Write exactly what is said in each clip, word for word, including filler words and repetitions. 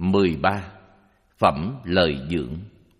mười ba. Phẩm lời dưỡng.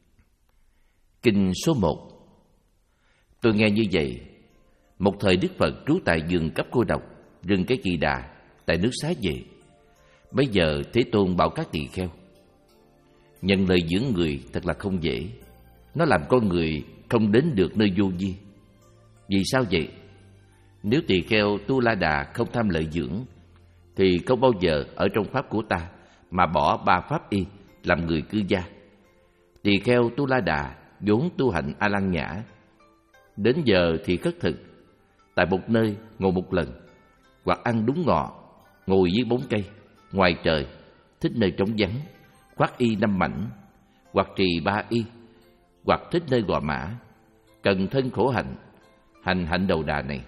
Kinh số một. Tôi nghe như vậy: một thời Đức Phật trú tại vườn Cấp Cô Độc, rừng Cây Kỳ Đà, tại nước Xá Vệ. Bây giờ Thế Tôn bảo các tỳ kheo: nhận lời dưỡng người thật là không dễ. Nó làm con người không đến được nơi vô vi. Vì sao vậy? Nếu tỳ kheo Tu La Đà không tham lợi dưỡng thì không bao giờ ở trong pháp của ta mà bỏ ba pháp y làm người cư gia. Tỳ kheo Tu La Đà vốn tu hạnh A Lăng Nhã, đến giờ thì khất thực, tại một nơi ngồi một lần, hoặc ăn đúng ngọ, ngồi dưới bóng cây, ngoài trời, thích nơi trống vắng, khoác y năm mảnh, hoặc trì ba y, hoặc thích nơi gò mã, cần thân khổ hạnh, hành hạnh đầu đà này.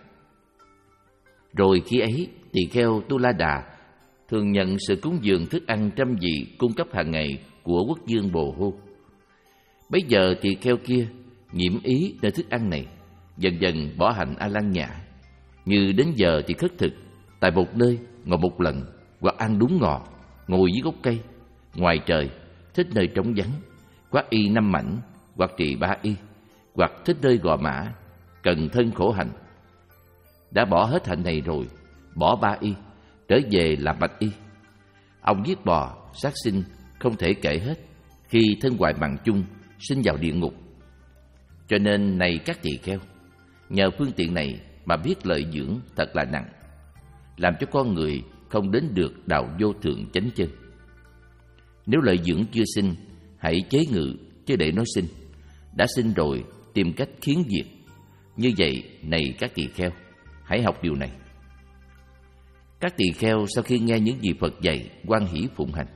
Rồi khi ấy, tỳ kheo Tu La Đà thường nhận sự cúng dường thức ăn trăm vị cung cấp hàng ngày của quốc vương Bồ Hô. Bấy giờ tỳ kheo kia nhiễm ý nơi thức ăn này, dần dần bỏ hạnh A Lăng Nhã, như đến giờ thì khất thực, tại một nơi ngồi một lần, hoặc ăn đúng ngọ, ngồi dưới gốc cây, ngoài trời, thích nơi trống vắng, khoác y năm mảnh, hoặc trì ba y, hoặc thích nơi gò mã, cần thân khổ hạnh. Đã bỏ hết hạnh này rồi, bỏ ba y, trở về làm bạch y. Ông giết bò, sát sinh không thể kể hết, khi thân hoại mạng chung, sinh vào địa ngục. Cho nên này các tỳ kheo, nhờ phương tiện này mà biết lợi dưỡng thật là nặng, làm cho con người không đến được đạo vô thượng chánh chân. Nếu lợi dưỡng chưa sinh, hãy chế ngự, chứ để nó sinh. Đã sinh rồi, tìm cách khiến diệt. Như vậy, này các tỳ kheo, hãy học điều này. Các tỳ kheo sau khi nghe những gì Phật dạy, hoan hỷ phụng hành.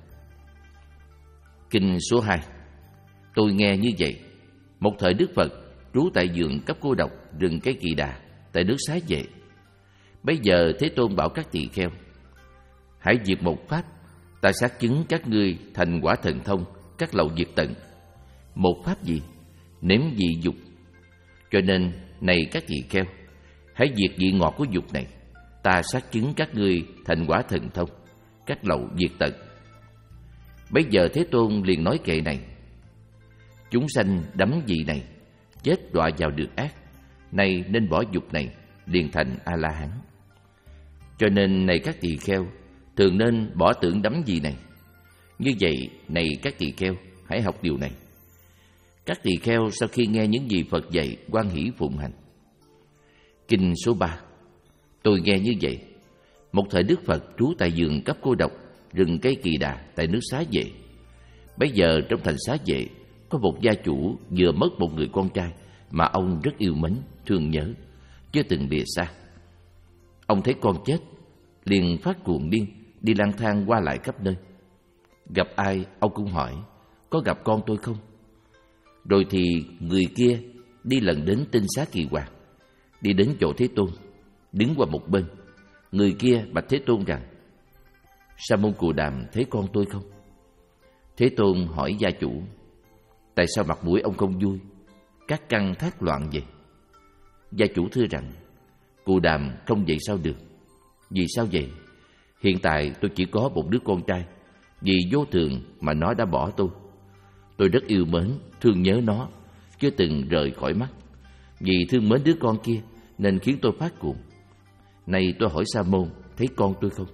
Kinh số hai. Tôi nghe như vậy: một thời Đức Phật trú tại vườn Cấp Cô Độc, rừng Cây Kỳ Đà, tại nước Xá Vệ. Bây giờ Thế Tôn bảo các tỳ kheo: hãy diệt một pháp, ta xác chứng các ngươi thành quả thần thông, các lậu diệt tận. Một pháp gì? Nếm vị dục. Cho nên này các tỳ kheo, hãy diệt vị ngọt của dục này, ta xác chứng các ngươi thành quả thần thông, các lậu diệt tận. Bây giờ Thế Tôn liền nói kệ này: chúng sanh đắm vị này, chết đọa vào đường ác, nay nên bỏ dục này, liền thành A-la-hán. Cho nên này các tỳ kheo, thường nên bỏ tưởng đắm vị này. Như vậy, này các tỳ kheo, hãy học điều này. Các tỳ kheo sau khi nghe những gì Phật dạy, hoan hỷ phụng hành. Kinh số ba. Tôi nghe như vậy: một thời Đức Phật trú tại vườn Cấp Cô Độc, rừng Cây Kỳ Đà, tại nước Xá Vệ. Bấy giờ trong thành Xá Vệ có một gia chủ vừa mất một người con trai mà ông rất yêu mến, thương nhớ, chưa từng lìa xa. Ông thấy con chết, liền phát cuồng điên, đi lang thang qua lại khắp nơi. Gặp ai ông cũng hỏi: có gặp con tôi không? Rồi thì người kia đi lần đến Tinh Xá Kỳ Hoàng, đi đến chỗ Thế Tôn, đứng qua một bên. Người kia bạch Thế Tôn rằng: Sa môn Cù Đàm thấy con tôi không? Thế Tôn hỏi gia chủ: tại sao mặt mũi ông không vui, các căn thác loạn vậy? Gia chủ thưa rằng: Cù Đàm không vậy sao được. Vì sao vậy? Hiện tại tôi chỉ có một đứa con trai, vì vô thường mà nó đã bỏ tôi. Tôi rất yêu mến, thương nhớ nó, chưa từng rời khỏi mắt. Vì thương mến đứa con kia nên khiến tôi phát cuồng. Nay tôi hỏi Sa môn thấy con tôi không?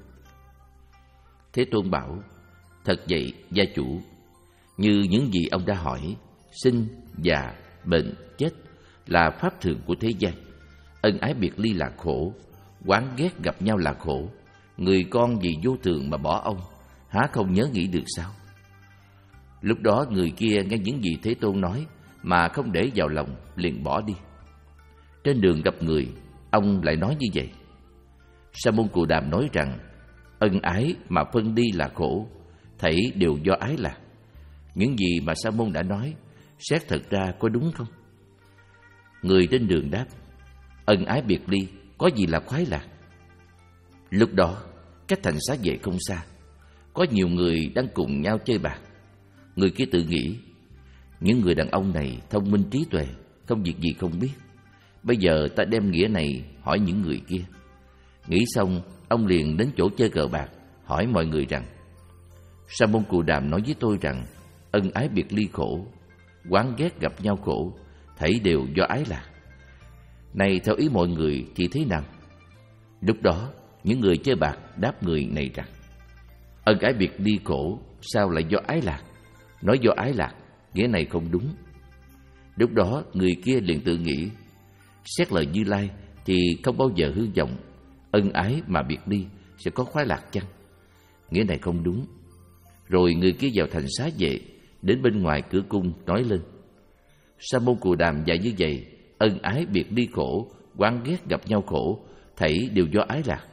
Thế Tôn bảo: thật vậy gia chủ, như những gì ông đã hỏi, sinh, già, bệnh, chết là pháp thường của thế gian. Ân ái biệt ly là khổ, oán ghét gặp nhau là khổ. Người con vì vô thường mà bỏ ông, há không nhớ nghĩ được sao? Lúc đó người kia nghe những gì Thế Tôn nói mà không để vào lòng, liền bỏ đi. Trên đường gặp người, ông lại nói như vậy. Sa môn Cù Đàm nói rằng: ân ái mà phân đi là khổ, thảy đều do ái lạc. Những gì mà Sa môn đã nói, xét thật ra có đúng không? Người trên đường đáp: ân ái biệt ly có gì là khoái lạc? Lúc đó cách thành Xá Vệ không xa, có nhiều người đang cùng nhau chơi bạc. Người kia tự nghĩ: những người đàn ông này thông minh trí tuệ, không việc gì không biết. Bây giờ ta đem nghĩa này hỏi những người kia. Nghĩ xong, ông liền đến chỗ chơi cờ bạc, hỏi mọi người rằng: Sa môn Cù Đàm nói với tôi rằng ân ái biệt ly khổ, oán ghét gặp nhau khổ, thảy đều do ái lạc. Này theo ý mọi người thì thế nào? Lúc đó những người chơi bạc đáp người này rằng ân ái biệt ly khổ sao lại do ái lạc? Nói do ái lạc, nghĩa này không đúng. Lúc đó người kia liền tự nghĩ, xét lời Như Lai thì không bao giờ hư vọng ân ái mà biệt ly sẽ có khoái lạc chăng? Nghĩa này không đúng. Rồi người kia vào thành xá vệ, đến bên ngoài cửa cung nói lên, Sa môn Cù Đàm dạy như vậy, ân ái biệt ly khổ, oán ghét gặp nhau khổ, thảy đều do ái lạc.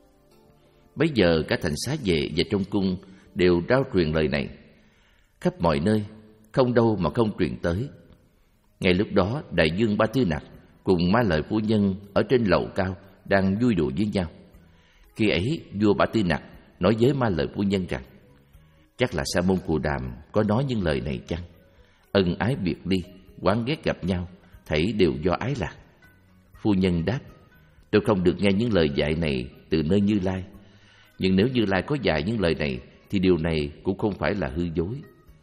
Bấy giờ cả thành xá vệ và trong cung đều rao truyền lời này khắp mọi nơi, không đâu mà không truyền tới. Ngay lúc đó đại vương Ba Tư Nặc cùng Ma Lợi phu nhân ở trên lầu cao đang vui đùa với nhau. Khi ấy vua Ba Tư Nặc nói với Ma Lợi phu nhân rằng chắc là Sa môn Cù Đàm có nói những lời này chăng? Ân ái biệt ly, oán ghét gặp nhau, thảy đều do ái lạc. Phu nhân đáp, tôi không được nghe những lời dạy này từ nơi Như Lai. Nhưng nếu Như Lai có dạy những lời này thì điều này cũng không phải là hư dối.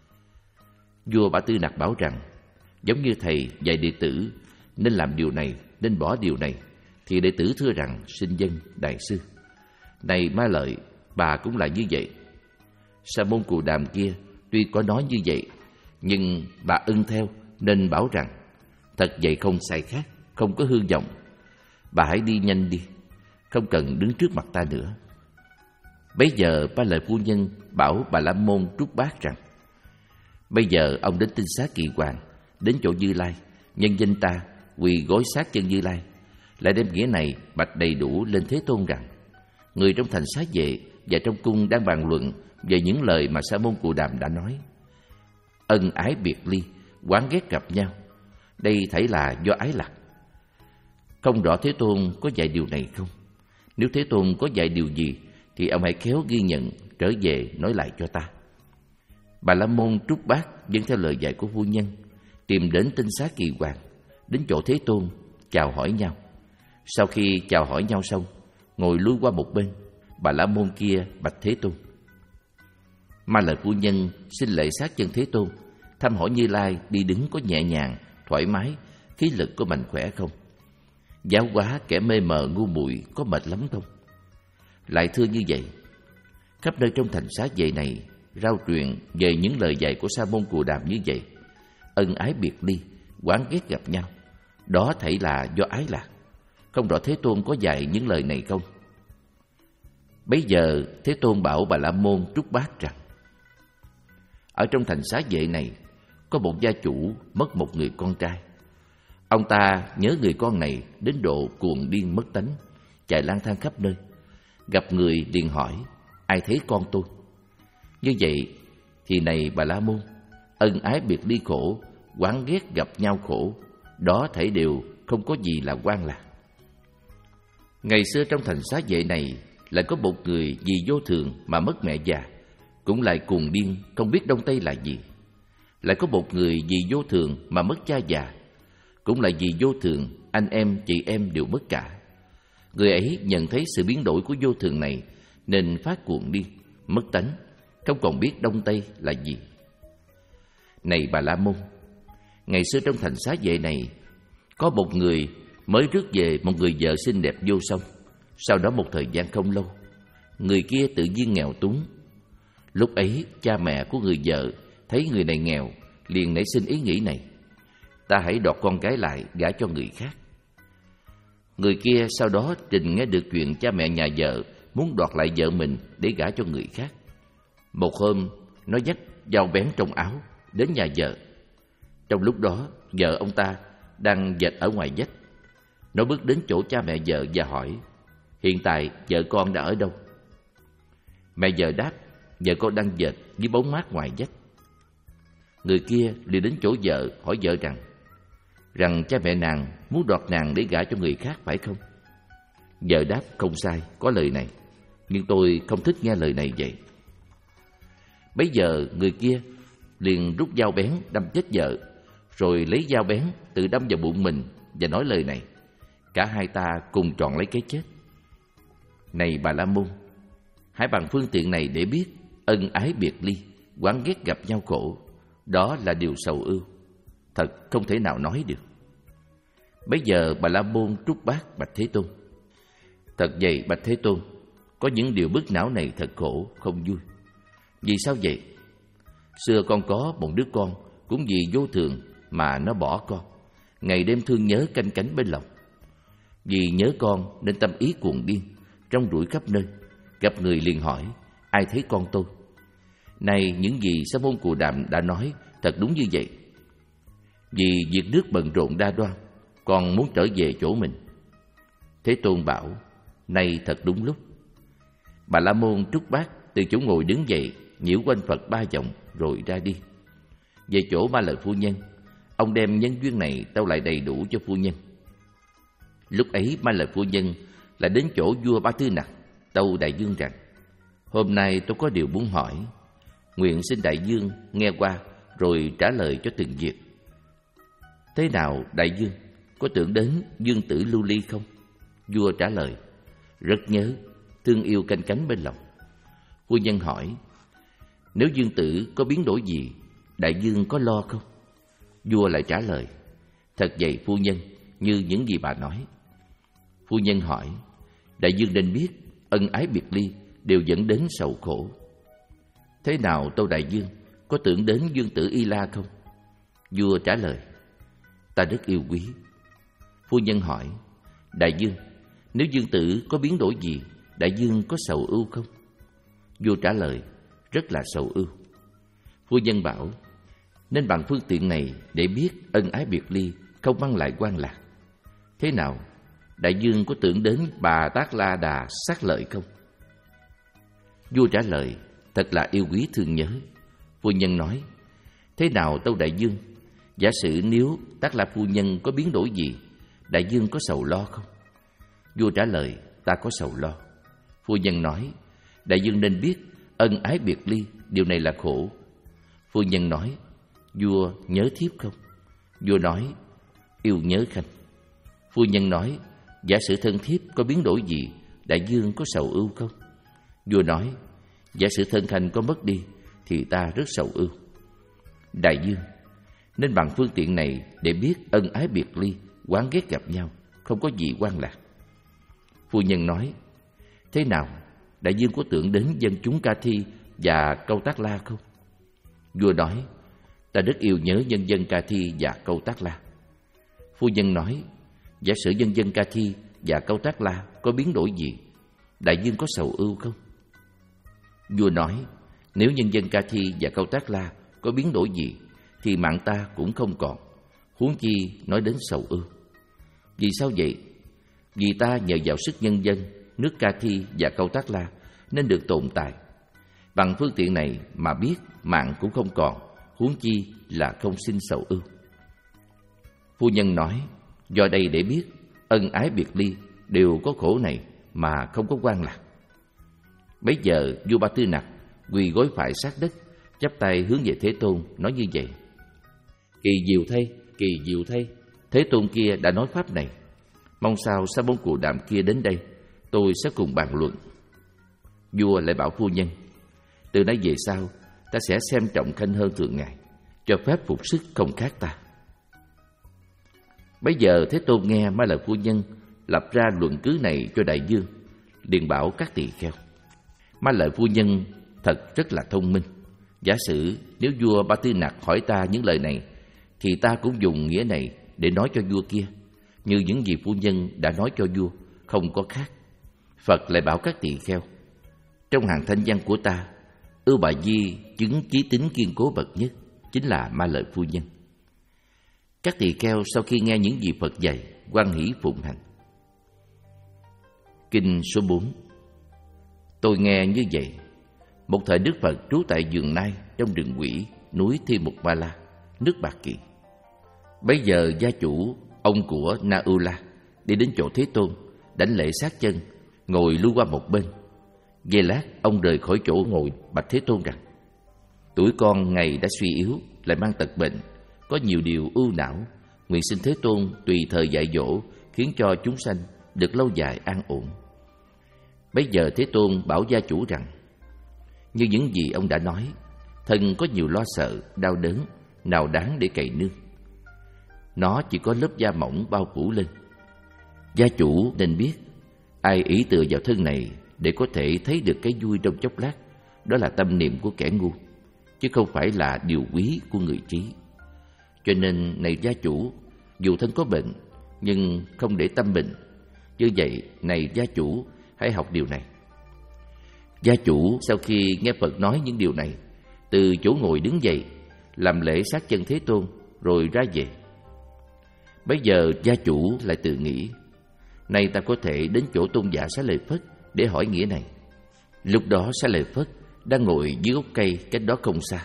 Vua Ba Tư Nặc bảo rằng giống như thầy dạy đệ tử nên làm điều này, nên bỏ điều này, thì đệ tử thưa rằng xin vâng đại sư. Này Ma Lợi, bà cũng là như vậy. Sa môn Cù Đàm kia tuy có nói như vậy, nhưng bà ưng theo nên bảo rằng thật vậy không sai khác, không có hư vọng. Bà hãy đi nhanh đi, không cần đứng trước mặt ta nữa. Bấy giờ Ma Lợi phu nhân bảo Bà La Môn Trúc Bát rằng bây giờ ông đến Tinh Xá Kỳ Hoàng, đến chỗ Như Lai, nhân danh ta quỳ gối sát chân Như Lai, lại đem nghĩa này bạch đầy đủ lên Thế Tôn rằng người trong thành xá vệ và trong cung đang bàn luận về những lời mà Sa môn Cù Đàm đã nói. Ân ái biệt ly, oán ghét gặp nhau, đây thảy là do ái lạc. Không rõ Thế Tôn có dạy điều này không? Nếu Thế Tôn có dạy điều gì thì ông hãy khéo ghi nhận, trở về nói lại cho ta. Bà La Môn Trúc Bát dẫn theo lời dạy của phu nhân, tìm đến Tinh Xá Kỳ Hoàng, đến chỗ Thế Tôn, chào hỏi nhau. Sau khi chào hỏi nhau xong, ngồi lui qua một bên, Bà La Môn kia bạch Thế Tôn. Ma Lợi phu nhân xin lễ sát chân Thế Tôn, thăm hỏi Như Lai đi đứng có nhẹ nhàng, thoải mái, khí lực có mạnh khỏe không? Giáo hóa kẻ mê mờ ngu muội có mệt lắm không? Lại thưa như vậy, khắp nơi trong thành xá vệ này rao truyền về những lời dạy của Sa môn Cù Đàm như vậy. Ân ái biệt ly, oán ghét gặp nhau, đó thảy là do ái lạc. Không rõ Thế Tôn có dạy những lời này không? Bấy giờ Thế Tôn bảo Bà La Môn Trúc Bát rằng ở trong thành xá vệ này có một gia chủ mất một người con trai. Ông ta nhớ người con này đến độ cuồng điên mất tánh, chạy lang thang khắp nơi. Gặp người liền hỏi, ai thấy con tôi? Như vậy thì này Bà La Môn, ân ái biệt ly khổ, oán ghét gặp nhau khổ, đó thảy đều không có gì là quan lạc. Ngày xưa trong thành xá vệ này lại có một người vì vô thường mà mất mẹ già, cũng lại cuồng điên không biết đông tây là gì. Lại có một người vì vô thường mà mất cha già, cũng lại vì vô thường anh em chị em đều mất cả. Người ấy nhận thấy sự biến đổi của vô thường này nên phát cuồng điên, mất tánh, không còn biết đông tây là gì. Này Bà La Môn, ngày xưa trong thành xá vệ này có một người mới rước về một người vợ xinh đẹp vô song. Sau đó một thời gian không lâu, người kia tự nhiên nghèo túng. Lúc ấy cha mẹ của người vợ thấy người này nghèo, liền nảy sinh ý nghĩ này: ta hãy đoạt con gái lại gả cho người khác. Người kia sau đó trình nghe được chuyện cha mẹ nhà vợ muốn đoạt lại vợ mình để gả cho người khác. Một hôm, nó dắt dao bén trong áo đến nhà vợ. Trong lúc đó, vợ ông ta đang dệt ở ngoài vách. Nó bước đến chỗ cha mẹ vợ và hỏi: hiện tại vợ con đã ở đâu? Mẹ vợ đáp: vợ con đang dệt dưới bóng mát ngoài vách. Người kia liền đến chỗ vợ hỏi vợ rằng rằng cha mẹ nàng muốn đoạt nàng để gả cho người khác phải không? Vợ đáp: không sai, có lời này, nhưng tôi không thích nghe lời này vậy. Bấy giờ người kia liền rút dao bén đâm chết vợ, rồi lấy dao bén tự đâm vào bụng mình và nói lời này. Cả hai ta cùng trọn lấy cái chết. Này Bà La Môn, hãy bằng phương tiện này để biết ân ái biệt ly, oán ghét gặp nhau khổ, đó là điều sầu ưu, thật không thể nào nói được. Bấy giờ Bà La Môn trút bát bạch Thế Tôn: Thật vậy bạch Thế Tôn, có những điều bức não này thật khổ, không vui. Vì sao vậy? Xưa con có một đứa con, cũng vì vô thường mà nó bỏ con, ngày đêm thương nhớ canh cánh bên lòng. Vì nhớ con nên tâm ý cuồng điên, rong ruổi khắp nơi, gặp người liền hỏi: ai thấy con tôi? Này, những gì Sa môn Cù Đàm đã nói thật đúng như vậy. Vì việc nước bận rộn đa đoan, con muốn trở về chỗ mình. Thế Tôn bảo: nay thật đúng lúc. Bà La Môn trút bát, từ chỗ ngồi đứng dậy, nhiễu quanh Phật ba vòng rồi ra đi. Về chỗ Ma Lợi phu nhân, ông đem nhân duyên này tâu lại đầy đủ cho phu nhân. Lúc ấy Ma Lợi phu nhân là đến chỗ vua Ba Tư Nặc, tâu đại vương rằng: hôm nay tôi có điều muốn hỏi, nguyện xin đại vương nghe qua rồi trả lời cho từng việc. Thế nào đại vương, có tưởng đến vương tử Lưu Ly không? Vua trả lời: rất nhớ, thương yêu canh cánh bên lòng. Phu nhân hỏi: nếu vương tử có biến đổi gì, đại vương có lo không? Vua lại trả lời: thật vậy phu nhân, như những gì bà nói. Phu nhân hỏi: đại vương nên biết, ân ái biệt ly đều dẫn đến sầu khổ. Thế nào tâu đại vương, có tưởng đến vương tử Y La không? Vua trả lời: ta rất yêu quý. Phu nhân hỏi: đại vương, nếu vương tử có biến đổi gì, đại vương có sầu ưu không? Vua trả lời: rất là sầu ưu. Phu nhân bảo: nên bằng phương tiện này để biết ân ái biệt ly không mang lại quan lạc. Thế nào đại vương có tưởng đến bà Tát La Đà sát lợi không? Vua trả lời: thật là yêu quý thương nhớ. Phu nhân nói: thế nào tâu đại vương, giả sử nếu Tát La phu nhân có biến đổi gì, đại vương có sầu lo không? Vua trả lời: ta có sầu lo. Phu nhân nói: đại vương nên biết, ân ái biệt ly điều này là khổ. Phu nhân nói: vua nhớ thiếp không? Vua nói: yêu nhớ khanh. Phu nhân nói: giả sử thân thiếp có biến đổi gì, đại vương có sầu ưu không? Vua nói: giả sử thân khanh có mất đi, thì ta rất sầu ưu. Đại vương, nên bằng phương tiện này để biết ân ái biệt ly, oán ghét gặp nhau, không có gì quan lạc. Phu nhân nói: thế nào đại vương có tưởng đến dân chúng Ca Thi và Câu Tác La không? Vua nói: ta rất yêu nhớ nhân dân Ca Thi và Câu Tác La. Phu nhân nói: giả sử nhân dân Ca Thi và Câu Tác La có biến đổi gì, đại vương có sầu ưu không? Vua nói: nếu nhân dân Ca Thi và Câu Tác La có biến đổi gì, thì mạng ta cũng không còn, huống chi nói đến sầu ưu. Vì sao vậy? Vì ta nhờ vào sức nhân dân nước Ca Thi và Câu Tác La nên được tồn tại. Bằng phương tiện này mà biết mạng cũng không còn, huống chi là không sinh sầu ưu. Phu nhân nói: do đây để biết ân ái biệt ly đều có khổ này mà không có quan lạc. Bấy giờ vua Ba Tư Nặc quỳ gối phải sát đất, chắp tay hướng về Thế Tôn nói như vậy: kỳ diệu thay, kỳ diệu thay, Thế Tôn kia đã nói pháp này, mong sao Sa môn Cù Đàm kia đến đây, tôi sẽ cùng bàn luận. Vua lại bảo phu nhân: từ nay về sau ta sẽ xem trọng khanh hơn thường ngày, cho phép phục sức không khác ta. Bấy giờ Thế Tôn nghe Ma Lợi phu nhân lập ra luận cứ này cho đại vương, liền bảo các tỳ kheo: Ma Lợi phu nhân thật rất là thông minh. Giả sử nếu vua Ba Tư Nặc hỏi ta những lời này, thì ta cũng dùng nghĩa này để nói cho vua kia, như những gì phu nhân đã nói cho vua, không có khác. Phật lại bảo các tỳ kheo: trong hàng thanh văn của ta, Ưu Bà Di chứng chí tính kiên cố bậc nhất chính là Ma Lợi phu nhân. Các tỳ kheo sau khi nghe những gì Phật dạy, hoan hỷ phụng hành. Kinh số bốn. Tôi nghe như vậy, một thời Đức Phật trú tại vườn Nai trong rừng Quỷ, núi Thi Mục Ba La, nước Bạc Kỳ. Bấy giờ gia chủ ông của Na Ưu La đi đến chỗ Thế Tôn, đảnh lễ sát chân, ngồi lui qua một bên. Giây lát ông rời khỏi chỗ ngồi, bạch Thế Tôn rằng: tuổi con ngày đã suy yếu, lại mang tật bệnh, có nhiều điều ưu não, nguyện xin Thế Tôn tùy thời dạy dỗ, khiến cho chúng sanh được lâu dài an ổn. Bấy giờ Thế Tôn bảo gia chủ rằng: Như những gì ông đã nói, thân có nhiều lo sợ, đau đớn, nào đáng để cày nương. Nó chỉ có lớp da mỏng bao phủ lên. Gia chủ nên biết, ai ý tựa vào thân này để có thể thấy được cái vui trong chốc lát, đó là tâm niệm của kẻ ngu, chứ không phải là điều quý của người trí. Cho nên, này gia chủ, dù thân có bệnh, nhưng không để tâm bệnh. Như vậy, này gia chủ, hãy học điều này. Gia chủ sau khi nghe Phật nói những điều này, từ chỗ ngồi đứng dậy, làm lễ sát chân Thế Tôn, rồi ra về. Bây giờ gia chủ lại tự nghĩ, nay ta có thể đến chỗ tôn giả Xá Lợi Phất để hỏi nghĩa này. Lúc đó Xá Lợi Phất đang ngồi dưới gốc cây cách đó không xa.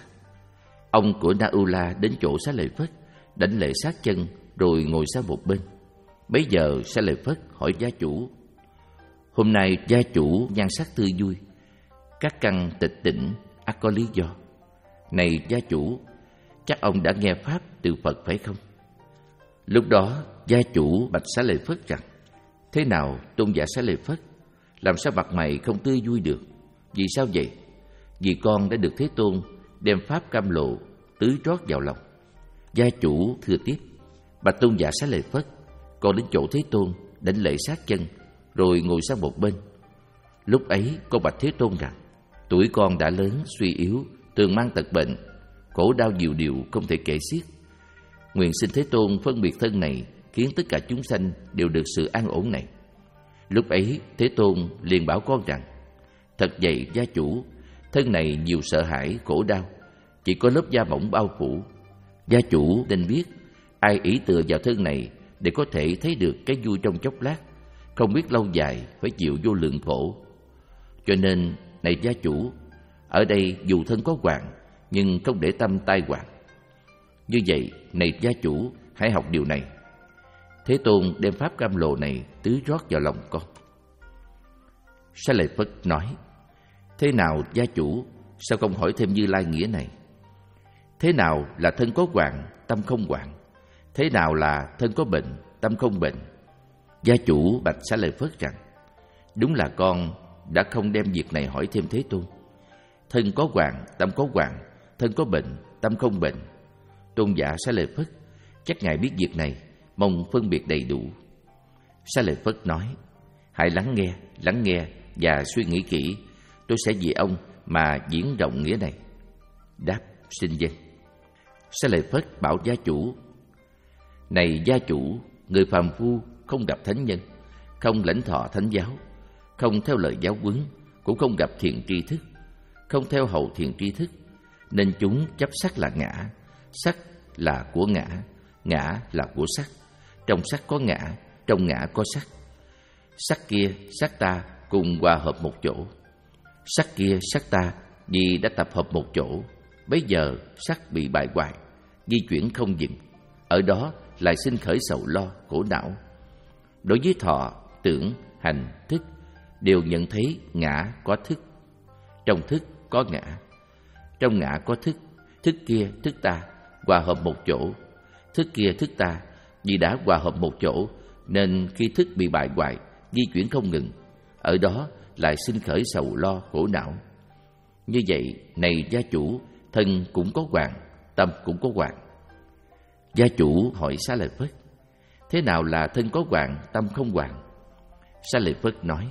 Ông của Na U-la đến chỗ Xá Lợi Phất, đảnh lễ sát chân, rồi ngồi sang một bên. Bấy giờ Xá Lợi Phất hỏi gia chủ: hôm nay gia chủ nhan sắc tươi vui, các căn tịch tỉnh, ắt có lý do. Này gia chủ, chắc ông đã nghe pháp từ Phật phải không? Lúc đó gia chủ bạch Xá Lợi Phất rằng: thế nào tôn giả Xá Lợi Phất, làm sao mặt mày không tươi vui được? Vì sao vậy? Vì con đã được Thế Tôn đem pháp cam lộ tưới trót vào lòng. Gia chủ thưa tiếp: bạch tôn giả Xá Lợi Phất, con đến chỗ Thế Tôn đảnh lễ sát chân, rồi ngồi sang một bên. Lúc ấy con bạch Thế Tôn rằng: tuổi con đã lớn, suy yếu, thường mang tật bệnh, khổ đau nhiều điều không thể kể xiết. Nguyện xin Thế Tôn phân biệt thân này, khiến tất cả chúng sanh đều được sự an ổn này. Lúc ấy Thế Tôn liền bảo con rằng: thật vậy gia chủ, thân này nhiều sợ hãi, khổ đau, chỉ có lớp da mỏng bao phủ. Gia chủ nên biết, ai ý tựa vào thân này để có thể thấy được cái vui trong chốc lát, không biết lâu dài phải chịu vô lượng khổ. Cho nên, này gia chủ, ở đây dù thân có hoạn, nhưng không để tâm tai hoạn. Như vậy, này gia chủ, hãy học điều này. Thế Tôn đem pháp cam lộ này tưới rót vào lòng con. Xá Lợi Phất nói: thế nào gia chủ, sao không hỏi thêm Như Lai nghĩa này? Thế nào là thân có hoạn, tâm không hoạn? Thế nào là thân có bệnh, tâm không bệnh? Gia chủ bạch Xá Lợi Phất rằng: đúng là con đã không đem việc này hỏi thêm Thế Tôn. Thân có hoạn, tâm có hoạn, thân có bệnh, tâm không bệnh. Tôn giả Xá Lợi Phất, chắc ngài biết việc này, mong phân biệt đầy đủ. Xá Lợi Phất nói: hãy lắng nghe, lắng nghe và suy nghĩ kỹ, tôi sẽ vì ông mà diễn rộng nghĩa này. Đáp: xin dân. Xá Lợi Phất bảo gia chủ: này gia chủ, người phàm phu không gặp thánh nhân, không lãnh thọ thánh giáo, không theo lời giáo huấn, cũng không gặp thiện tri thức, không theo hậu thiện tri thức, nên chúng chấp sắc là ngã, sắc là của ngã, ngã là của sắc, trong sắc có ngã, trong ngã có sắc. Sắc kia, sắc ta cùng hòa hợp một chỗ. Sắc kia, sắc ta vì đã tập hợp một chỗ, bấy giờ sắc bị bại hoại, di chuyển không dừng, ở đó lại sinh khởi sầu lo, khổ não. Đối với thọ, tưởng, hành, thức, đều nhận thấy ngã có thức, trong thức có ngã, trong ngã có thức, thức kia thức ta hòa hợp một chỗ, thức kia thức ta vì đã hòa hợp một chỗ, nên khi thức bị bại hoại, di chuyển không ngừng, ở đó lại sinh khởi sầu lo, khổ não. Như vậy, này gia chủ, thân cũng có hoạn, tâm cũng có hoạn. Gia chủ hỏi Xá Lợi Phất: thế nào là thân có hoạn, tâm không hoạn? Xá Lợi Phất nói: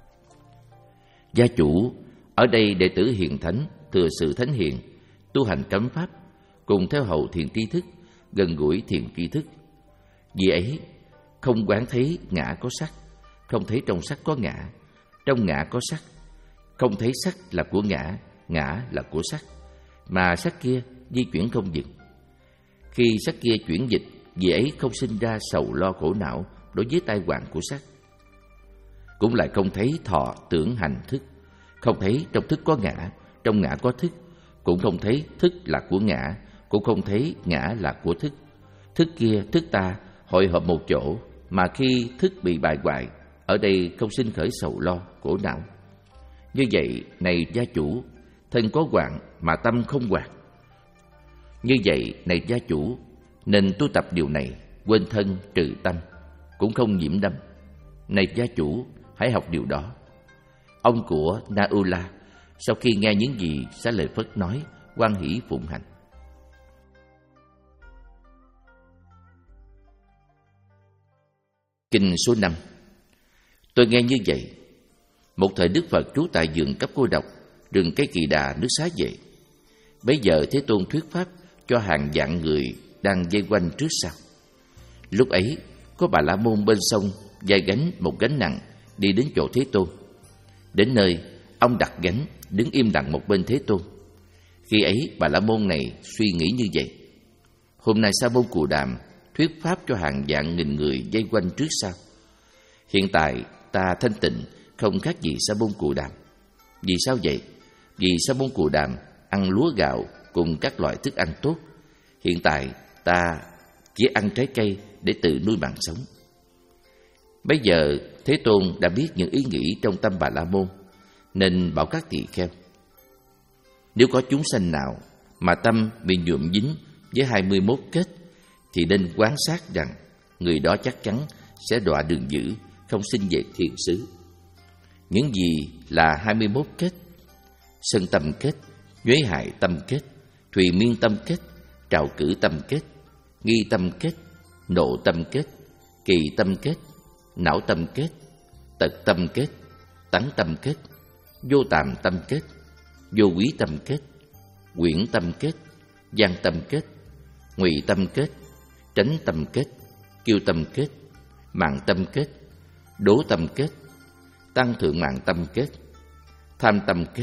gia chủ, ở đây đệ tử hiền thánh, thừa sự thánh hiền, tu hành cấm pháp, cùng theo hậu thiện tri thức, gần gũi thiện tri thức. Vì ấy, không quán thấy ngã có sắc, không thấy trong sắc có ngã, trong ngã có sắc, không thấy sắc là của ngã, ngã là của sắc, mà sắc kia di chuyển không dừng. Khi sắc kia chuyển dịch, vì ấy không sinh ra sầu lo khổ não đối với tai hoạn của sắc. Cũng lại không thấy thọ, tưởng, hành, thức, không thấy trong thức có ngã, trong ngã có thức, cũng không thấy thức là của ngã, cũng không thấy ngã là của thức. Thức kia, thức ta hội hợp một chỗ, mà khi thức bị bại hoại, ở đây không sinh khởi sầu lo, khổ não. Như vậy, này gia chủ, thân có hoạn mà tâm không hoạn. Như vậy, này gia chủ, nên tu tập điều này, quên thân trừ tâm, cũng không nhiễm đâm. Này gia chủ, hãy học điều đó. Ông của Na U La sau khi nghe những gì Xá Lợi Phất nói, hoan hỷ phụng hành. Kinh số năm. Tôi nghe như vậy. Một thời Đức Phật trú tại vườn Cấp Cô Độc, rừng Cây Kỳ Đà, nước Xá Vệ. Bấy giờ Thế Tôn thuyết pháp cho hàng vạn người đang vây quanh trước sau. Lúc ấy, có Bà La Môn bên sông vai gánh một gánh nặng đi đến chỗ Thế Tôn. Đến nơi, ông đặt gánh, đứng im lặng một bên Thế Tôn. Khi ấy, Bà La Môn này suy nghĩ như vậy: hôm nay Sa Môn Cù Đàm thuyết pháp cho hàng vạn nghìn người vây quanh trước sau. Hiện tại ta thanh tịnh không khác gì Sa Môn Cù Đàm. Vì sao vậy? Vì Sa Môn Cù Đàm ăn lúa gạo cùng các loại thức ăn tốt. Hiện tại ta chỉ ăn trái cây để tự nuôi mạng sống. Bây giờ Thế Tôn đã biết những ý nghĩ trong tâm Bà La Môn, nên bảo các tỳ kheo: nếu có chúng sanh nào mà tâm bị nhuộm dính với hai mươi mốt kết, thì nên quan sát rằng người đó chắc chắn sẽ đọa đường dữ, không sinh về thiền xứ. Những gì là hai mươi mốt kết? Sân tâm kết, nhuế hại tâm kết, thùy miên tâm kết, trào cử tâm kết, nghi tâm kết, nộ tâm kết, kỳ tâm kết, não tâm kết, tật tâm kết, tắng tâm kết, vô tàm tâm kết, vô quý tâm kết, quyển tâm kết, gian tâm kết, ngụy tâm kết, tránh tâm kết, kiêu tâm kết, mạng tâm kết, đố tâm kết, tăng thượng mạng tâm kết, tham tâm kết.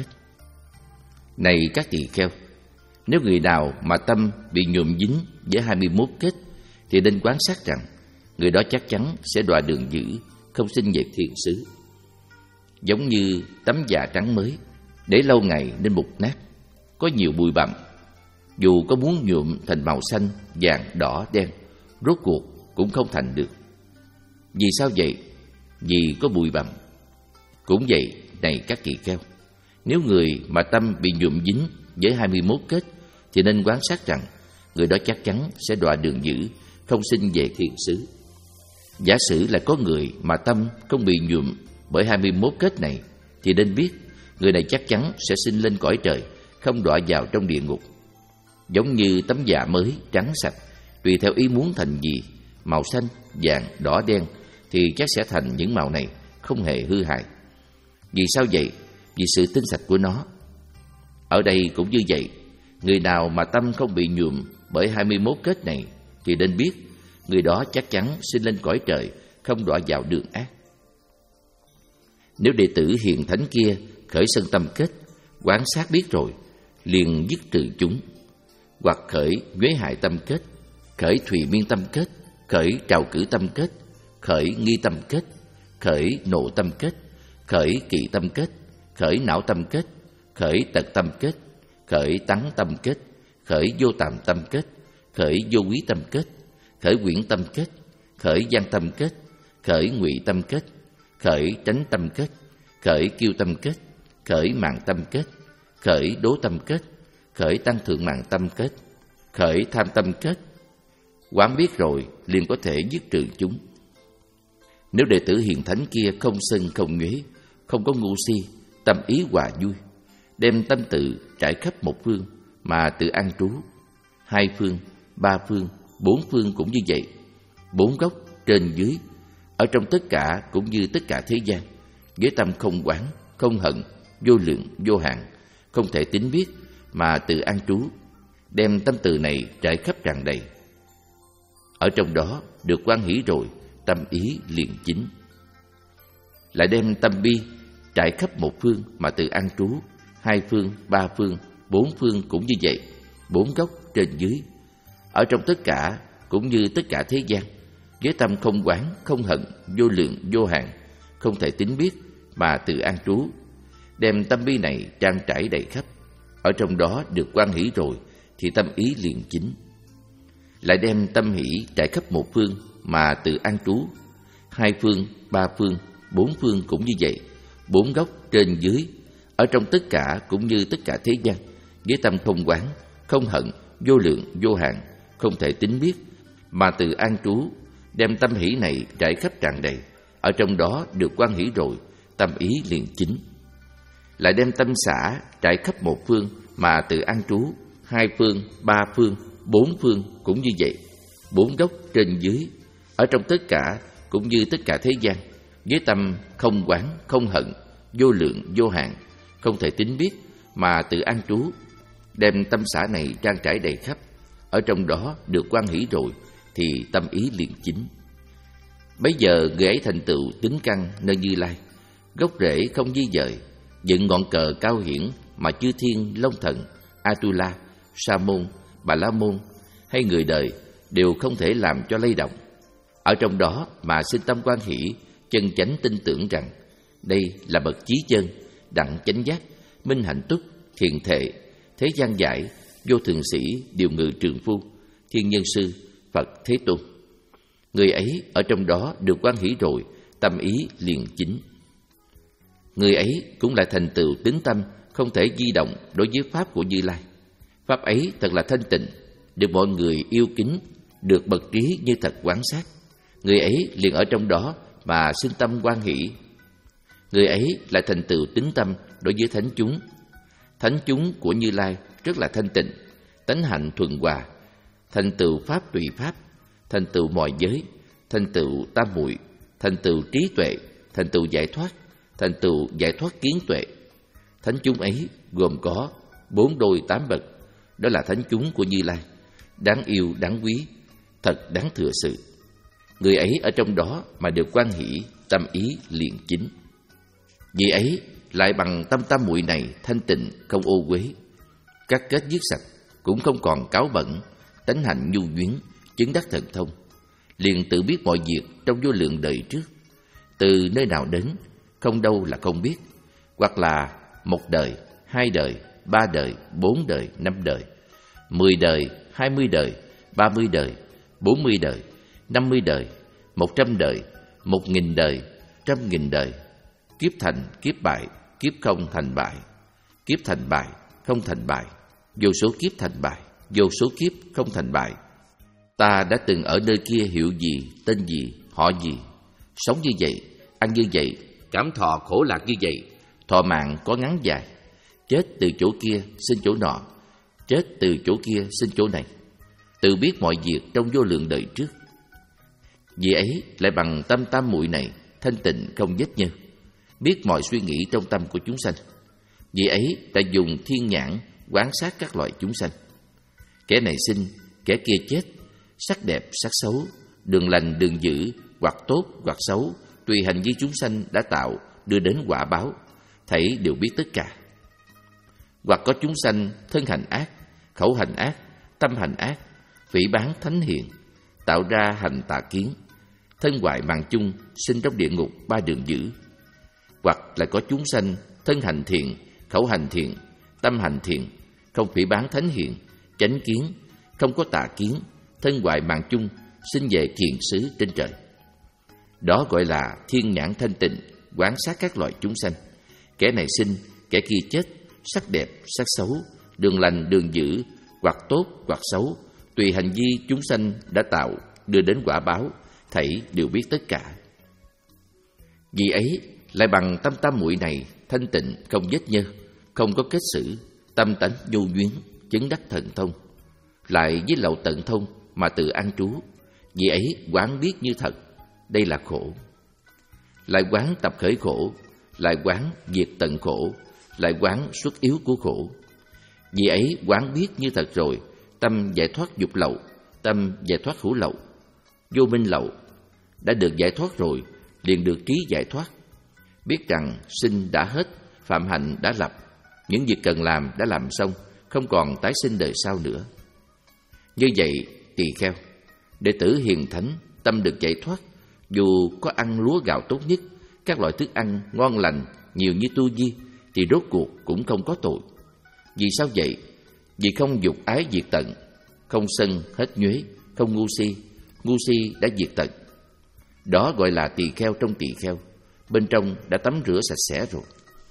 Này các tỳ kheo, nếu người nào mà tâm bị nhuộm dính với hai mươi mốt kết, thì nên quan sát rằng người đó chắc chắn sẽ đọa đường dữ, không sinh về thiền xứ. Giống như tấm da trắng mới, để lâu ngày nên mục nát, có nhiều bụi bặm. Dù có muốn nhuộm thành màu xanh, vàng, đỏ, đen, rốt cuộc cũng không thành được. Vì sao vậy? Vì có bụi bặm. Cũng vậy, này các tỳ kheo, nếu người mà tâm bị nhuộm dính với hai mươi mốt kết, thì nên quan sát rằng người đó chắc chắn sẽ đọa đường dữ, không sinh về thiền xứ. Giả sử là có người mà tâm không bị nhuộm bởi hai mươi mốt kết này, thì nên biết người này chắc chắn sẽ sinh lên cõi trời, không đọa vào trong địa ngục. Giống như tấm da mới, trắng sạch, tùy theo ý muốn thành gì, màu xanh, vàng, đỏ, đen, thì chắc sẽ thành những màu này, không hề hư hại. Vì sao vậy? Vì sự tinh sạch của nó. Ở đây cũng như vậy, người nào mà tâm không bị nhuộm bởi hai mươi mốt kết này, thì nên biết người đó chắc chắn sinh lên cõi trời, không đọa vào đường ác. Nếu đệ tử hiền thánh kia khởi sân tâm kết, quan sát biết rồi, liền dứt trừ chúng, hoặc khởi nhuế hại tâm kết, khởi thùy miên tâm kết, khởi trào cử tâm kết, khởi nghi tâm kết, khởi nộ tâm kết, khởi kỳ tâm kết, khởi não tâm kết, khởi tật tâm kết, khởi tắng tâm kết, khởi vô tàm tâm kết, khởi vô quý tâm kết, khởi quyển tâm kết, khởi gian tâm kết, khởi ngụy tâm kết, khởi tránh tâm kết, khởi kiêu tâm kết, khởi mạng tâm kết, khởi đố tâm kết, khởi tăng thượng mạng tâm kết, khởi tham tâm kết. Quán biết rồi, liền có thể dứt trừ chúng. Nếu đệ tử hiền thánh kia không sân không nhuế, không có ngu si, tâm ý hòa vui, đem tâm tự trải khắp một phương mà tự an trú, hai phương, ba phương, bốn phương cũng như vậy, bốn góc trên dưới, ở trong tất cả cũng như tất cả thế gian, với tâm không oán, không hận, vô lượng, vô hạn, không thể tính biết mà tự an trú, đem tâm từ này trải khắp tràn đầy. Ở trong đó được hoan hỷ rồi, tâm ý liền chính. Lại đem tâm bi trải khắp một phương mà tự an trú, hai phương, ba phương, bốn phương cũng như vậy, bốn góc trên dưới, ở trong tất cả cũng như tất cả thế gian, với tâm không oán, không hận, vô lượng, vô hạn, không thể tính biết mà tự an trú, đem tâm bi này trang trải đầy khắp. Ở trong đó được hoan hỷ rồi thì tâm ý liền chính. Lại đem tâm hỷ trải khắp một phương mà tự an trú, hai phương, ba phương, bốn phương cũng như vậy, bốn góc trên dưới, ở trong tất cả cũng như tất cả thế gian, với tâm không oán, không hận, vô lượng, vô hạn, không thể tính biết mà tự an trú, đem tâm hỷ này trải khắp tràn đầy. Ở trong đó được hoan hỷ rồi, tâm ý liền chính. lại đem tâm xả trải khắp một phương mà tự an trú, hai phương, ba phương, bốn phương cũng như vậy, bốn góc trên dưới, ở trong tất cả cũng như tất cả thế gian, với tâm không oán, không hận, vô lượng, vô hạn, không thể tính biết mà tự an trú, đem tâm xả này trang trải đầy khắp, ở trong đó được quan hỷ rồi thì tâm ý liền chính. Bấy giờ người ấy thành tựu tính căn nơi Như Lai, gốc rễ không di dời, dựng ngọn cờ cao hiển mà chư thiên, Long Thần, Atula, Sa Môn, Bà La Môn hay người đời đều không thể làm cho lay động. Ở trong đó mà sinh tâm quan hỷ, chân chánh tin tưởng rằng đây là bậc chí chân, đặng chánh giác, minh hạnh túc, thiền thệ, thế gian giải, vô thượng sĩ, điều ngự trường phu, thiên nhân sư, Phật Thế Tôn. Người ấy ở trong đó được quan hỷ rồi, tâm ý liền chính. Người ấy cũng lại thành tựu tín tâm không thể di động đối với pháp của Như Lai. Pháp ấy thật là thanh tịnh, được mọi người yêu kính, được bậc trí như thật quán sát. Người ấy liền ở trong đó mà sinh tâm quan hỷ. Người ấy lại thành tựu tín tâm đối với thánh chúng. Thánh chúng của Như Lai rất là thanh tịnh, tánh hạnh thuần hòa, thành tựu pháp tùy pháp, thành tựu mọi giới, thành tựu tam muội, thành tựu trí tuệ, thành tựu giải thoát, thành tựu giải thoát kiến tuệ. Thánh chúng ấy gồm có bốn đôi tám bậc, đó là thánh chúng của Như Lai, đáng yêu đáng quý, thật đáng thừa sự. Người ấy ở trong đó mà được quan hỷ, tâm ý liền chính. Vì ấy lại bằng tâm tam muội này thanh tịnh không ô uế, các kết dứt sạch, cũng không còn cáu bẩn, tánh hạnh nhu nhuyến, chứng đắc thần thông, liền tự biết mọi việc trong vô lượng đời trước, từ nơi nào đến, không đâu là không biết, hoặc là một đời, hai đời, ba đời, bốn đời, năm đời, mười đời, hai mươi đời, ba mươi đời, bốn mươi đời, năm mươi đời, một trăm đời, một nghìn đời, trăm nghìn đời, kiếp thành, kiếp bại, kiếp không thành bại, kiếp thành bại, không thành bại, vô số kiếp thành bại, vô số kiếp không thành bại. Ta đã từng ở nơi kia hiệu gì, tên gì, họ gì, sống như vậy, ăn như vậy, cảm thọ khổ lạc như vậy, thọ mạng có ngắn dài, chết từ chỗ kia sinh chỗ nọ, chết từ chỗ kia sinh chỗ này, tự biết mọi việc trong vô lượng đời trước. Vì ấy lại bằng tâm tam muội này thanh tịnh không vết nhơ, biết mọi suy nghĩ trong tâm của chúng sanh. Vì ấy đã dùng thiên nhãn quan sát các loại chúng sanh, kẻ này sinh, kẻ kia chết, sắc đẹp sắc xấu, đường lành đường dữ, hoặc tốt hoặc xấu, tùy hành vi chúng sanh đã tạo đưa đến quả báo, thảy đều biết tất cả. Hoặc có chúng sanh thân hành ác, khẩu hành ác, tâm hành ác, phỉ báng thánh hiền, tạo ra hành tà kiến, thân hoại mạng chung, sinh trong địa ngục ba đường dữ. Hoặc lại có chúng sanh thân hành thiện, khẩu hành thiện, tâm hành thiện, không phỉ báng thánh hiền, chánh kiến, không có tà kiến, thân hoại mạng chung, sinh về thiền xứ trên trời. Đó gọi là thiên nhãn thanh tịnh, quan sát các loại chúng sanh, kẻ này sinh, kẻ kia chết, sắc đẹp sắc xấu, đường lành đường dữ, hoặc tốt hoặc xấu, tùy hành vi chúng sanh đã tạo đưa đến quả báo, thảy đều biết tất cả. Vì ấy lại bằng tâm tam muội này thanh tịnh không vết nhơ, không có kết xử, tâm tánh vô duyên, chứng đắc thần thông, lại với lậu tận thông mà tự an trú. Vì ấy quán biết như thật, đây là khổ. Lại quán tập khởi khổ, lại quán diệt tận khổ, lại quán xuất yếu của khổ. Vì ấy quán biết như thật rồi, tâm giải thoát dục lậu, tâm giải thoát hữu lậu, vô minh lậu. Đã được giải thoát rồi, liền được trí giải thoát. Biết rằng sinh đã hết, phạm hạnh đã lập, những việc cần làm đã làm xong, không còn tái sinh đời sau nữa. Như vậy tỳ kheo, đệ tử hiền thánh, tâm được giải thoát, dù có ăn lúa gạo tốt nhất, các loại thức ăn ngon lành nhiều như tu di, thì rốt cuộc cũng không có tội. Vì sao vậy? Vì không dục ái diệt tận, không sân hết nhuế, không ngu si, ngu si đã diệt tận. Đó gọi là tỳ kheo trong tỳ kheo, bên trong đã tắm rửa sạch sẽ rồi.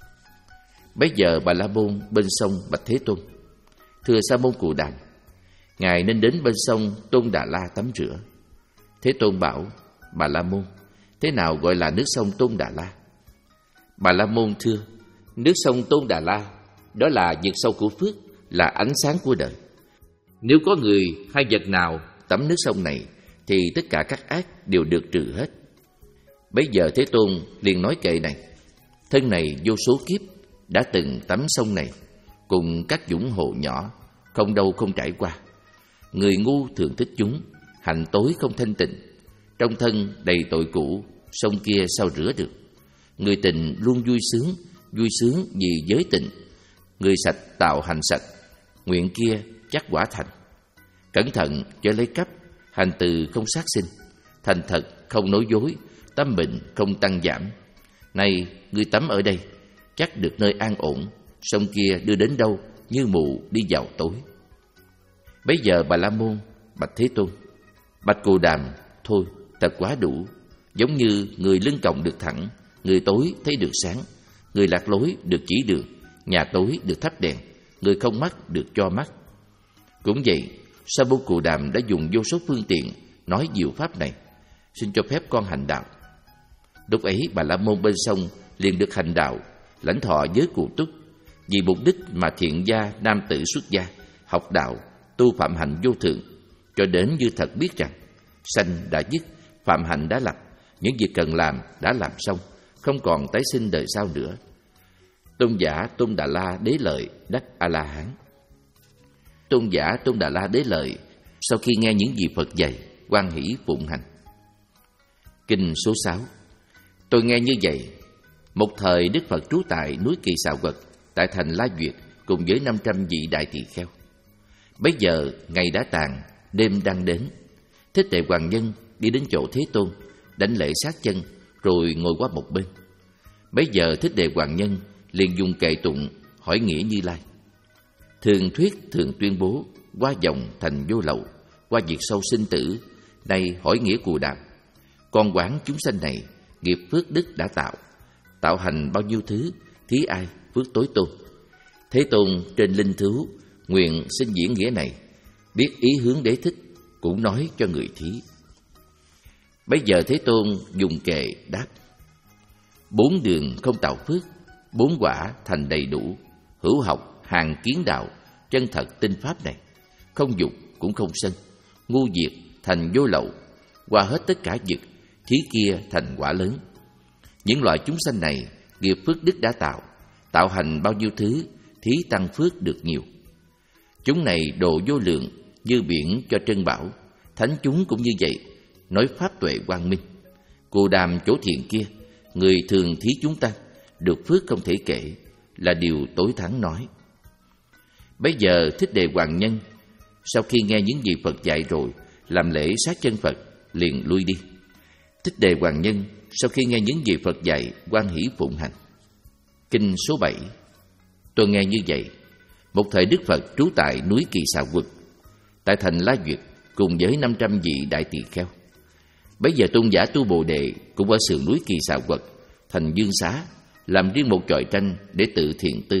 Bấy giờ Bà La Môn bên sông bạch Thế Tôn: Thưa Sa môn Cù Đàm, ngài nên đến bên sông Tôn Đà La tắm rửa. Thế Tôn bảo: Bà La Môn, thế nào gọi là nước sông Tôn Đà La? Bà La Môn thưa: Nước sông Tôn Đà La, đó là vực sâu của phước, là ánh sáng của đời. Nếu có người hay vật nào tắm nước sông này, thì tất cả các ác đều được trừ hết. Bấy giờ Thế Tôn liền nói kệ này: thân này vô số kiếp đã từng tắm sông này, cùng các dũng hồ nhỏ, không đâu không trải qua. Người ngu thường thích chúng, hạnh tối không thanh tịnh. Trong thân đầy tội cũ, sông kia sao rửa được. Người tình luôn vui sướng, vui sướng vì giới tịnh. Người sạch tạo hành sạch, nguyện kia chắc quả thành. Cẩn thận chớ lấy cắp, hành từ không sát sinh. Thành thật không nói dối, tâm bệnh không tăng giảm. Này, ngươi tắm ở đây, chắc được nơi an ổn. Sông kia đưa đến đâu như mù đi vào tối. Bấy giờ Bà La Môn bạch Thế Tôn: bạch Cù Đàm, thôi thật quá đủ. Giống như người lưng còng được thẳng, người tối thấy được sáng, người lạc lối được chỉ đường, nhà tối được thắp đèn, người không mắt được cho mắt. Cũng vậy, Sa Môn Cù Đàm đã dùng vô số phương tiện nói diệu pháp này, xin cho phép con hành đạo. Lúc ấy Bà La Môn bên sông liền được hành đạo, lãnh thọ giới cụ túc, vì mục đích mà thiện gia nam tử xuất gia học đạo, tu phạm hạnh vô thượng, cho đến như thật biết rằng sanh đã dứt, phạm hạnh đã lập, những việc cần làm đã làm xong, không còn tái sinh đời sau nữa. Tôn giả Tôn Đà La Đế Lợi đắc A La Hán. Tôn giả Tôn Đà La Đế Lợi sau khi nghe những gì Phật dạy, hoan hỷ phụng hành. Kinh số sáu. Tôi nghe như vậy, một thời Đức Phật trú tại núi Kỳ Xà Quật, tại thành La Duyệt, cùng với năm trăm vị đại tỳ kheo. Bấy giờ ngày đã tàn, đêm đang đến. Thích Đệ Hoàng Nhân đi đến chỗ Thế Tôn, đánh lễ sát chân, rồi ngồi qua một bên. Bấy giờ Thích Đệ Hoàng Nhân liền dùng kệ tụng hỏi nghĩa Như Lai: thường thuyết thường tuyên bố, qua dòng thành vô lậu, qua việc sâu sinh tử, nay hỏi nghĩa Cù Đàm. Con quán chúng sanh này, nghiệp phước đức đã tạo, tạo hành bao nhiêu thứ, thí ai phước tối tôn. Thế Tôn trên linh thứu nguyện xin diễn nghĩa này, biết ý hướng Đế thích, cũng nói cho người thí. Bấy giờ Thế Tôn dùng kệ đáp: bốn đường không tạo phước, bốn quả thành đầy đủ, hữu học hàng kiến đạo, chân thật tinh pháp này, không dục cũng không sân, ngu diệt thành vô lậu, qua hết tất cả việc, thí kia thành quả lớn. Những loại chúng sanh này, nghiệp phước đức đã tạo, tạo hành bao nhiêu thứ, thí tăng phước được nhiều. Chúng này độ vô lượng, như biển cho trân bảo, thánh chúng cũng như vậy, nói pháp tuệ quang minh. Cù Đàm chỗ thiện kia, người thường thí chúng ta, được phước không thể kể, là điều tối thắng nói. Bấy giờ Thích Đệ Hoàng Nhân sau khi nghe những gì Phật dạy rồi, làm lễ sát chân Phật, liền lui đi. Thích Đệ Hoàng Nhân sau khi nghe những gì Phật dạy, hoan hỷ phụng hành. Kinh số bảy. Tôi nghe như vậy, một thời Đức Phật trú tại núi Kỳ Xà Quật, tại thành La Duyệt, cùng với năm trăm vị đại tỳ kheo. Bấy giờ tôn giả Tu Bồ Đề cũng ở sườn núi Kỳ Xà Quật, thành Dương Xá, làm riêng một chòi tranh để tự thiện tư.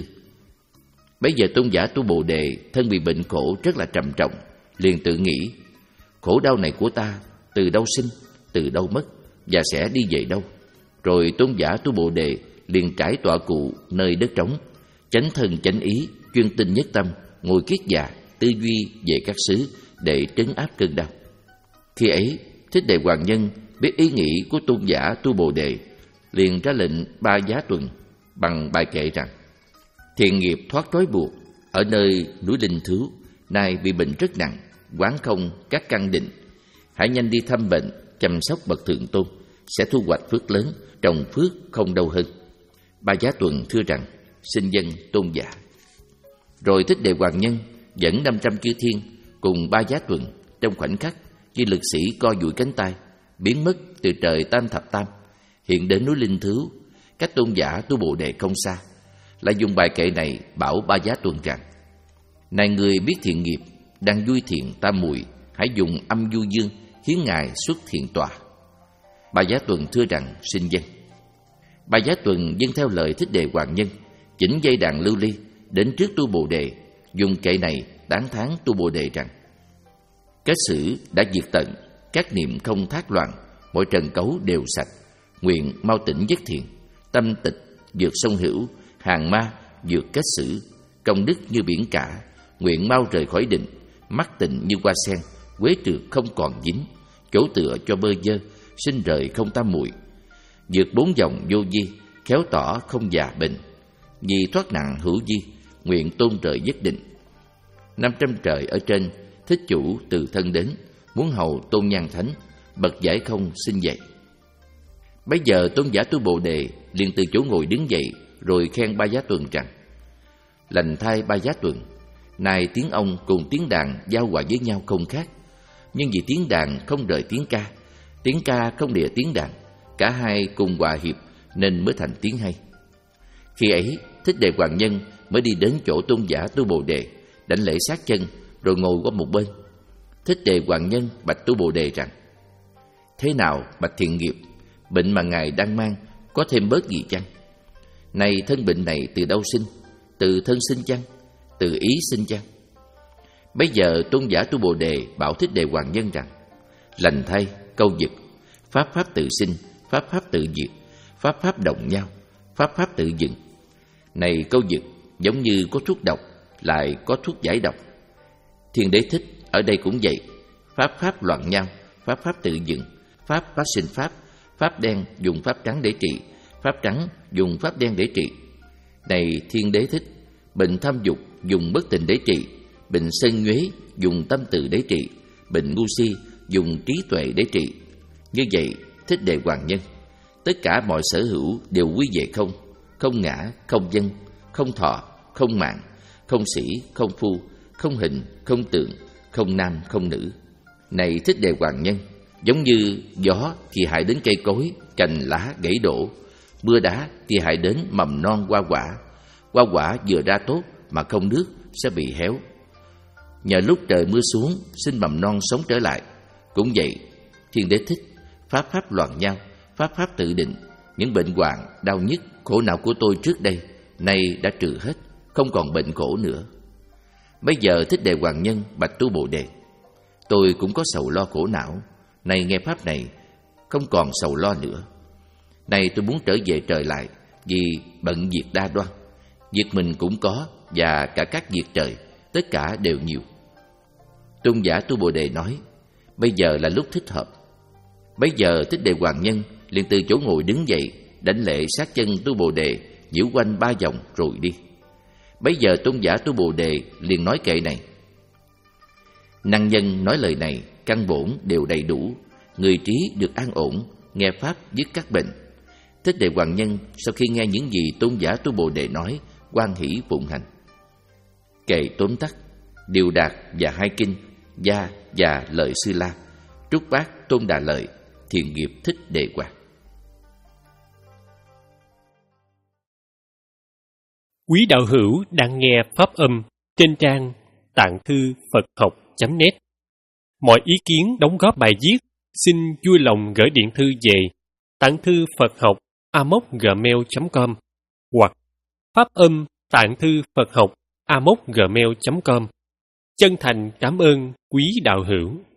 Bấy giờ tôn giả Tu Bồ Đề thân bị bệnh khổ rất là trầm trọng, liền tự nghĩ: khổ đau này của ta từ đâu sinh, từ đâu mất, và sẽ đi về đâu? Rồi tôn giả Tu Bồ Đề liền trải tọa cụ nơi đất trống, chánh thân chánh ý, chuyên tinh nhất tâm, ngồi kiết già, tư duy về các xứ để trấn áp cơn đau. Khi ấy, Thích Đệ Hoàng Nhân biết ý nghĩ của tôn giả Tu Bồ Đề, liền ra lệnh Ba Giá Tuần bằng bài kệ rằng: thiện nghiệp thoát trói buộc, ở nơi núi Linh Thứu, nay bị bệnh rất nặng, quán không các căn định. Hãy nhanh đi thăm bệnh, chăm sóc bậc thượng tôn, sẽ thu hoạch phước lớn, trồng phước không đâu hơn. Ba Giá Tuần thưa rằng: xin dân tôn giả. Rồi Thích Đệ Hoàng Nhân dẫn năm trăm chư thiên cùng Ba Giá Tuần trong khoảnh khắc như lực sĩ co duỗi cánh tay, biến mất từ trời Tam Thập Tam, hiện đến núi Linh Thứu, cách tôn giả Tu Bồ Đề không xa. Lại dùng bài kệ này bảo Ba Giá Tuần rằng: này người biết thiện nghiệp, đang vui thiện tam muội, hãy dùng âm du dương hiến ngài xuất thiện tòa. Ba Giá Tuần thưa rằng: xin dân. Ba Giá Tuần dâng theo lời Thích Đệ Hoàng Nhân, chỉnh dây đàn lưu ly đến trước Tu Bồ Đề, dùng kệ này tán thán Tu Bồ Đề rằng: kết sử đã diệt tận, các niệm không thác loạn, mọi trần cấu đều sạch, nguyện mau tỉnh giấc thiền, tâm tịch vượt sông hữu, hàng ma vượt kết xử, công đức như biển cả, nguyện mau rời khỏi định, mắt tịnh như hoa sen, quế trượt không còn dính, chỗ tựa cho bơ vơ, sinh rời không tam muội, vượt bốn dòng vô vi, khéo tỏ không già bệnh, vì thoát nạn hữu vi, nguyện tôn trời nhất định. Năm trăm trời ở trên, thích chủ từ thân đến, muốn hầu tôn nhan thánh, bậc giải không xin dậy. Bấy giờ tôn giả Tu Bồ Đề liền từ chỗ ngồi đứng dậy, rồi khen Ba Giá Tuần rằng: lành thay Ba Giá Tuần, nay tiếng ông cùng tiếng đàn giao hòa với nhau không khác, nhưng vì tiếng đàn không rời tiếng ca, tiếng ca không lìa tiếng đàn, cả hai cùng hòa hiệp nên mới thành tiếng hay. Khi ấy, Thích Đề Hoàng Nhân mới đi đến chỗ tôn giả Tu Bồ Đề, đảnh lễ sát chân, rồi ngồi qua một bên. Thích Đề Hoàng Nhân bạch Tu Bồ Đề rằng: thế nào bạch thiện nghiệp, bệnh mà ngài đang mang có thêm bớt gì chăng? Này thân bệnh này từ đâu sinh? Từ thân sinh chăng? Từ ý sinh chăng? Bây giờ tôn giả Tu Bồ Đề bảo Thích Đề Hoàng Nhân rằng: lành thay câu dịch, pháp pháp tự sinh, pháp pháp tự diệt, pháp pháp đồng nhau, pháp pháp tự dừng. Này câu dịch, giống như có thuốc độc lại có thuốc giải độc. Thiên Đế Thích ở đây cũng vậy, pháp pháp loạn nhau, pháp pháp tự dừng, pháp phát sinh pháp, pháp đen dùng pháp trắng để trị, pháp trắng dùng pháp đen để trị. Này Thiên Đế Thích, bệnh tham dục dùng bất tịnh để trị, bệnh sân nhuế dùng tâm từ để trị, bệnh ngu si dùng trí tuệ để trị. Như vậy, Thích Đề Hoàng Nhân, tất cả mọi sở hữu đều quy về không, không ngã, không dân, không thọ, không mạng, không sĩ, không phu, không hình, không tượng, không nam, không nữ. Này Thích Đề Hoàng Nhân, giống như gió thì hại đến cây cối, cành lá gãy đổ, mưa đá thì hại đến mầm non hoa quả. Hoa quả vừa ra tốt mà không nước sẽ bị héo. Nhờ lúc trời mưa xuống, sinh mầm non sống trở lại. Cũng vậy, Thiên Đế Thích, pháp pháp loạn nhau, pháp pháp tự định. Những bệnh hoạn, đau nhức, khổ não của tôi trước đây, nay đã trừ hết, không còn bệnh khổ nữa. Bây giờ Thích Đề Hoàng Nhân bạch Tu Bồ Đề: tôi cũng có sầu lo khổ não, nay nghe pháp này, không còn sầu lo nữa. Nay tôi muốn trở về trời lại, vì bận việc đa đoan. Việc mình cũng có, và cả các việc trời, tất cả đều nhiều. Tôn giả Tu Bồ Đề nói: bây giờ là lúc thích hợp. Bây giờ Thích Đề Hoàng Nhân liền từ chỗ ngồi đứng dậy, đảnh lễ sát chân Tu Bồ Đề, nhiễu quanh ba vòng rồi đi. Bây giờ tôn giả Tu Bồ Đề liền nói kệ này: năng nhân nói lời này, căn bổn đều đầy đủ, người trí được an ổn, nghe pháp dứt các bệnh. Thích Đề Hoàng Nhân sau khi nghe những gì tôn giả Tu Bồ Đề nói, hoan hỷ phụng hành. Kệ tóm tắt: Điều Đạt và hai kinh, Gia và Lợi Sư La, Trúc Bát Tôn Đà Lợi, Thiện Nghiệp Thích Đề Hoàng. Quý đạo hữu đang nghe pháp âm trên trang tạng thư Phật học chấm net. Mọi ý kiến đóng góp bài viết xin vui lòng gửi điện thư về tạng thư Phật học a m o c gmail chấm com hoặc pháp âm tạng thư Phật học a m o c gmail chấm com. Chân thành cảm ơn quý đạo hữu.